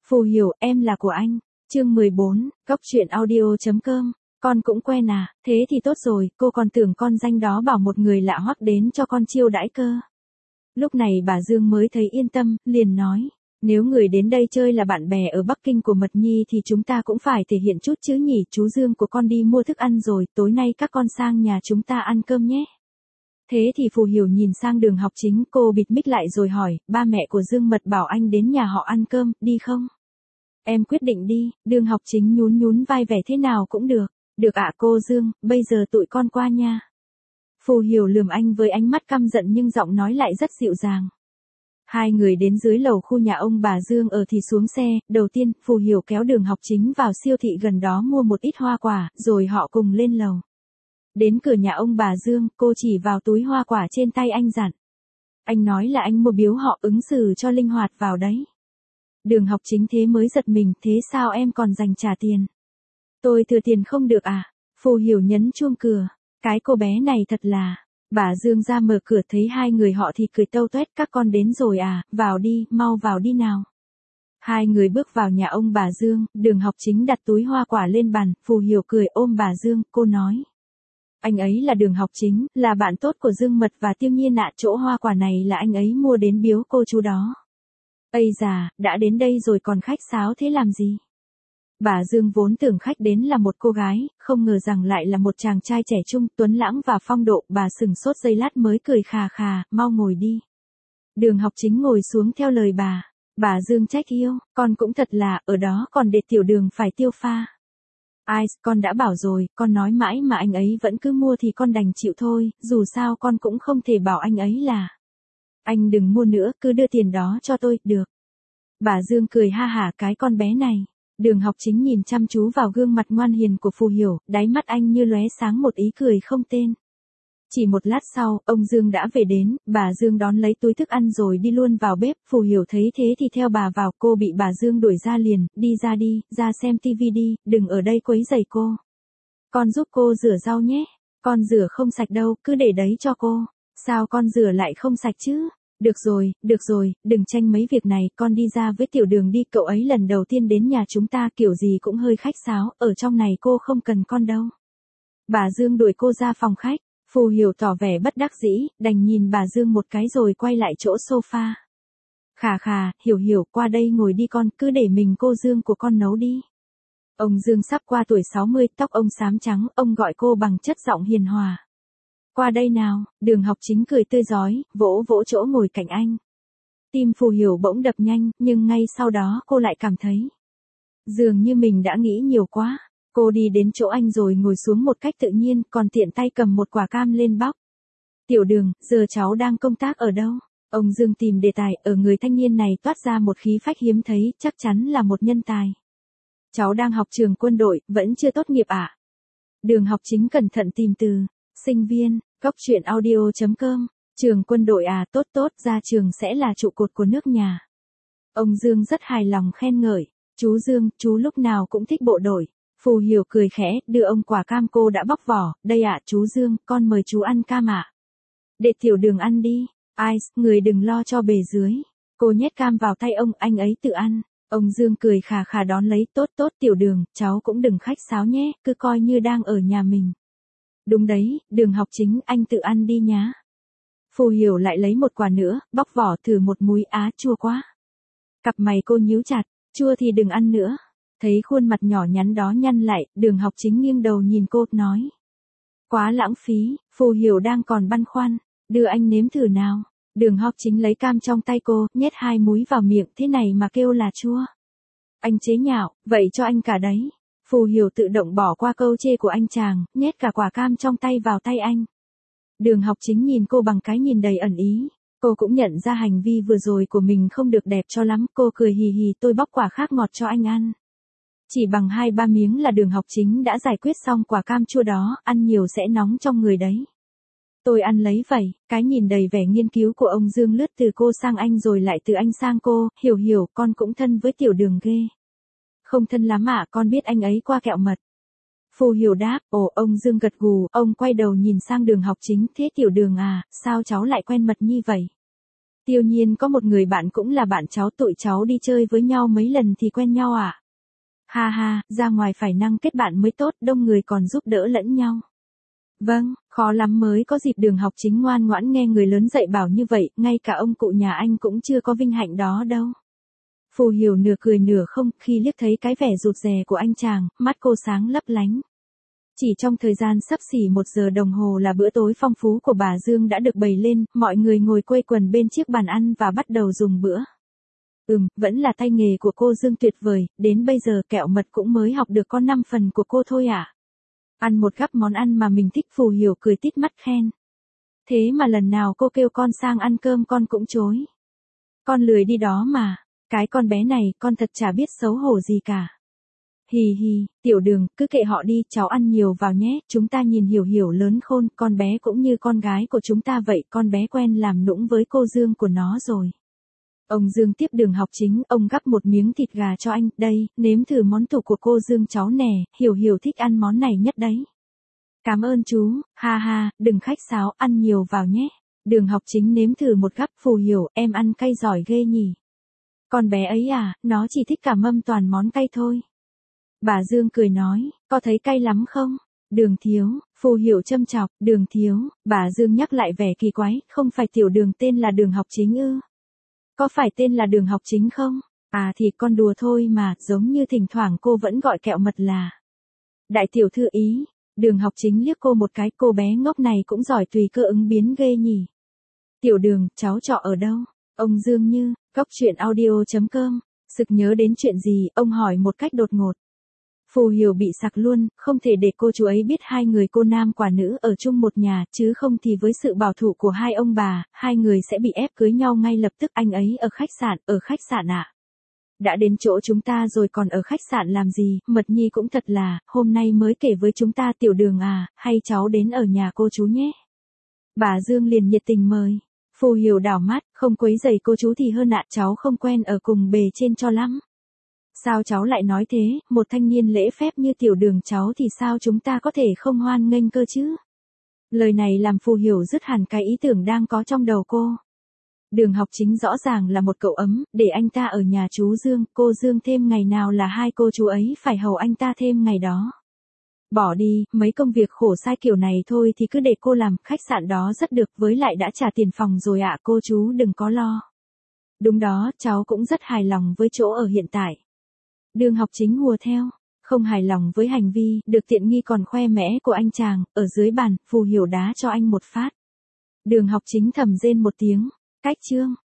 Phù Hiểu, em là của anh. Chương 14, Cóc truyện audio.com. Con cũng quen à, thế thì tốt rồi, cô còn tưởng con danh đó bảo một người lạ hoắc đến cho con chiêu đãi cơ. Lúc này bà Dương mới thấy yên tâm, liền nói, nếu người đến đây chơi là bạn bè ở Bắc Kinh của Mật Nhi thì chúng ta cũng phải thể hiện chút chứ nhỉ. Chú Dương của con đi mua thức ăn rồi, tối nay các con sang nhà chúng ta ăn cơm nhé. Thế thì Phù Hiểu nhìn sang Đường Học Chính, cô bịt mic lại rồi hỏi, ba mẹ của Dương Mật bảo anh đến nhà họ ăn cơm, đi không? Em quyết định đi. Đường Học Chính nhún nhún vai vẻ thế nào cũng được. Được ạ cô Dương, bây giờ tụi con qua nha. Phù Hiểu lườm anh với ánh mắt căm giận nhưng giọng nói lại rất dịu dàng. Hai người đến dưới lầu khu nhà ông bà Dương ở thì xuống xe, đầu tiên, Phù Hiểu kéo Đường Học Chính vào siêu thị gần đó mua một ít hoa quả, rồi họ cùng lên lầu. Đến cửa nhà ông bà Dương, cô chỉ vào túi hoa quả trên tay anh dặn. Anh nói là anh mua biếu họ, ứng xử cho linh hoạt vào đấy. Đường Học Chính thế mới giật mình, thế sao em còn dành trả tiền? Tôi thừa tiền không được à? Phù Hiểu nhấn chuông cửa. Cái cô bé này thật là... Bà Dương ra mở cửa thấy hai người họ thì cười tâu tuét, các con đến rồi à, vào đi, mau vào đi nào. Hai người bước vào nhà ông bà Dương, Đường Học Chính đặt túi hoa quả lên bàn, Phù Hiểu cười ôm bà Dương, cô nói. Anh ấy là Đường Học Chính, là bạn tốt của Dương Mật và Tiêu Nhiên ạ, chỗ hoa quả này là anh ấy mua đến biếu cô chú đó. Ây già, đã đến đây rồi còn khách sáo thế làm gì? Bà Dương vốn tưởng khách đến là một cô gái, không ngờ rằng lại là một chàng trai trẻ trung, tuấn lãng và phong độ, bà sừng sốt giây lát mới cười khà khà, mau ngồi đi. Đường Học Chính ngồi xuống theo lời bà Dương trách yêu, con cũng thật là, ở đó còn để tiểu Đường phải tiêu pha. Ai, con đã bảo rồi, con nói mãi mà anh ấy vẫn cứ mua thì con đành chịu thôi, dù sao con cũng không thể bảo anh ấy là. Anh đừng mua nữa, cứ đưa tiền đó cho tôi, được. Bà Dương cười ha hả cái con bé này. Đường Học Chính nhìn chăm chú vào gương mặt ngoan hiền của Phù Hiểu, đáy mắt anh như lóe sáng một ý cười không tên. Chỉ một lát sau, ông Dương đã về đến, bà Dương đón lấy túi thức ăn rồi đi luôn vào bếp, Phù Hiểu thấy thế thì theo bà vào, cô bị bà Dương đuổi ra liền, đi ra đi, ra xem tivi đi, đừng ở đây quấy rầy cô. Con giúp cô rửa rau nhé, con rửa không sạch đâu, cứ để đấy cho cô. Sao con rửa lại không sạch chứ? Được rồi, đừng tranh mấy việc này, con đi ra với tiểu Đường đi, cậu ấy lần đầu tiên đến nhà chúng ta kiểu gì cũng hơi khách sáo, ở trong này cô không cần con đâu. Bà Dương đuổi cô ra phòng khách, Phù Hiểu tỏ vẻ bất đắc dĩ, đành nhìn bà Dương một cái rồi quay lại chỗ sofa. Khà, Hiểu, qua đây ngồi đi con, cứ để mình cô Dương của con nấu đi. Ông Dương sắp qua tuổi 60, tóc ông xám trắng, ông gọi cô bằng chất giọng hiền hòa. Qua đây nào, Đường Học Chính cười tươi rói, vỗ vỗ chỗ ngồi cạnh anh. Tim Phù Hiểu bỗng đập nhanh, nhưng ngay sau đó cô lại cảm thấy. Dường như mình đã nghĩ nhiều quá. Cô đi đến chỗ anh rồi ngồi xuống một cách tự nhiên, còn tiện tay cầm một quả cam lên bóc. Tiểu Đường, giờ cháu đang công tác ở đâu? Ông Dương tìm đề tài, ở người thanh niên này toát ra một khí phách hiếm thấy, chắc chắn là một nhân tài. Cháu đang học trường quân đội, vẫn chưa tốt nghiệp ạ. Đường Học Chính cẩn thận tìm từ. Sinh viên, Cóc truyện audio.com. Trường quân đội à, tốt, ra trường sẽ là trụ cột của nước nhà. Ông Dương rất hài lòng khen ngợi. Chú Dương, chú lúc nào cũng thích bộ đội. Phù Hiểu cười khẽ, đưa ông quả cam cô đã bóc vỏ. Đây ạ chú Dương, con mời chú ăn cam ạ. Để tiểu Đường ăn đi. Ai, người đừng lo cho bề dưới. Cô nhét cam vào tay ông, anh ấy tự ăn. Ông Dương cười khà đón lấy, tốt, tiểu Đường, cháu cũng đừng khách sáo nhé, cứ coi như đang ở nhà mình. Đúng đấy, Đường Học Chính, anh tự ăn đi nhá. Phù Hiểu lại lấy một quả nữa, bóc vỏ thử một múi, á chua quá. Cặp mày cô nhíu chặt, chua thì đừng ăn nữa. Thấy khuôn mặt nhỏ nhắn đó nhăn lại, Đường Học Chính nghiêng đầu nhìn cô, nói. Quá lãng phí, Phù Hiểu đang còn băn khoăn, đưa anh nếm thử nào. Đường Học Chính lấy cam trong tay cô, nhét 2 múi vào miệng, thế này mà kêu là chua. Anh chế nhạo, vậy cho anh cả đấy. Phù Hiểu tự động bỏ qua câu chê của anh chàng, nhét cả quả cam trong tay vào tay anh. Đường Học Chính nhìn cô bằng cái nhìn đầy ẩn ý. Cô cũng nhận ra hành vi vừa rồi của mình không được đẹp cho lắm, cô cười hì hì, tôi bóc quả khác ngọt cho anh ăn. Chỉ bằng 2-3 miếng là Đường Học Chính đã giải quyết xong quả cam chua đó, ăn nhiều sẽ nóng trong người đấy. Tôi ăn lấy vậy, cái nhìn đầy vẻ nghiên cứu của ông Dương lướt từ cô sang anh rồi lại từ anh sang cô, Hiểu, con cũng thân với tiểu Đường ghê. Không thân lắm ạ, con biết anh ấy qua kẹo mật. Phù Hiểu đáp, ông Dương gật gù, ông quay đầu nhìn sang Đường Học Chính, thế tiểu Đường à, sao cháu lại quen Mật Nhi vậy? Tiêu Nhiên có một người bạn cũng là bạn cháu, tụi cháu đi chơi với nhau mấy lần thì quen nhau à? Ha ha, ra ngoài phải năng kết bạn mới tốt, đông người còn giúp đỡ lẫn nhau. Vâng, khó lắm mới có dịp Đường Học Chính ngoan ngoãn nghe người lớn dạy bảo như vậy, ngay cả ông cụ nhà anh cũng chưa có vinh hạnh đó đâu. Phù Hiểu nửa cười nửa không, khi liếc thấy cái vẻ rụt rè của anh chàng, mắt cô sáng lấp lánh. Chỉ trong thời gian sắp xỉ 1 giờ đồng hồ là bữa tối phong phú của bà Dương đã được bày lên, mọi người ngồi quây quần bên chiếc bàn ăn và bắt đầu dùng bữa. Vẫn là tay nghề của cô Dương tuyệt vời, đến bây giờ kẹo mật cũng mới học được có 5 phần của cô thôi à. Ăn một gắp món ăn mà mình thích, Phù Hiểu cười tít mắt khen. Thế mà lần nào cô kêu con sang ăn cơm con cũng chối. Con lười đi đó mà, cái con bé này con thật chả biết xấu hổ gì cả. Hì hì, Tiểu Đường, cứ kệ họ đi, cháu ăn nhiều vào nhé, chúng ta nhìn Hiểu Hiểu lớn khôn, con bé cũng như con gái của chúng ta vậy, con bé quen làm nũng với cô Dương của nó rồi. Ông Dương tiếp Đường Học Chính, ông gắp một miếng thịt gà cho anh, đây, nếm thử món tủ của cô Dương cháu nè, Hiểu Hiểu thích ăn món này nhất đấy. Cảm ơn chú, ha ha, đừng khách sáo, ăn nhiều vào nhé. Đường Học Chính nếm thử một gắp, Phù Hiểu, em ăn cay giỏi ghê nhỉ. Con bé ấy à, nó chỉ thích cả mâm toàn món cay thôi. Bà Dương cười nói, có thấy cay lắm không? Đường thiếu, Phù Hiểu châm chọc, Đường thiếu, bà Dương nhắc lại vẻ kỳ quái, không phải Tiểu Đường tên là Đường Học Chính ư? Có phải tên là Đường Học Chính không? À thì con đùa thôi mà, giống như thỉnh thoảng cô vẫn gọi kẹo mật là đại tiểu thư ý. Đường Học Chính liếc cô một cái, cô bé ngốc này cũng giỏi tùy cơ ứng biến ghê nhỉ. Tiểu Đường, cháu trọ ở đâu? Ông Dương Như, goctruyện.audio.com, sực nhớ đến chuyện gì, ông hỏi một cách đột ngột. Phù Hiểu bị sặc luôn, không thể để cô chú ấy biết hai người cô nam quả nữ ở chung một nhà, chứ không thì với sự bảo thủ của hai ông bà, hai người sẽ bị ép cưới nhau ngay lập tức. Anh ấy ở khách sạn ạ. Đã đến chỗ chúng ta rồi còn ở khách sạn làm gì, Mật Nhi cũng thật là, hôm nay mới kể với chúng ta. Tiểu Đường à, hay cháu đến ở nhà cô chú nhé. Bà Dương liền nhiệt tình mời. Phù Hiểu đảo mắt, không quấy rầy cô chú thì hơn ạ, cháu không quen ở cùng bề trên cho lắm. Sao cháu lại nói thế, một thanh niên lễ phép như Tiểu Đường cháu thì sao chúng ta có thể không hoan nghênh cơ chứ? Lời này làm Phù Hiểu dứt hẳn cái ý tưởng đang có trong đầu cô. Đường Học Chính rõ ràng là một cậu ấm, để anh ta ở nhà chú Dương, cô Dương thêm ngày nào là hai cô chú ấy phải hầu anh ta thêm ngày đó. Bỏ đi, mấy công việc khổ sai kiểu này thôi thì cứ để cô làm, khách sạn đó rất được, với lại đã trả tiền phòng rồi ạ, cô chú đừng có lo. Đúng đó, cháu cũng rất hài lòng với chỗ ở hiện tại. Đường Học Chính hùa theo, không hài lòng với hành vi được tiện nghi còn khoe mẽ của anh chàng, ở dưới bàn, Phù Hiểu đá cho anh một phát. Đường Học Chính thầm rên một tiếng, cách chương.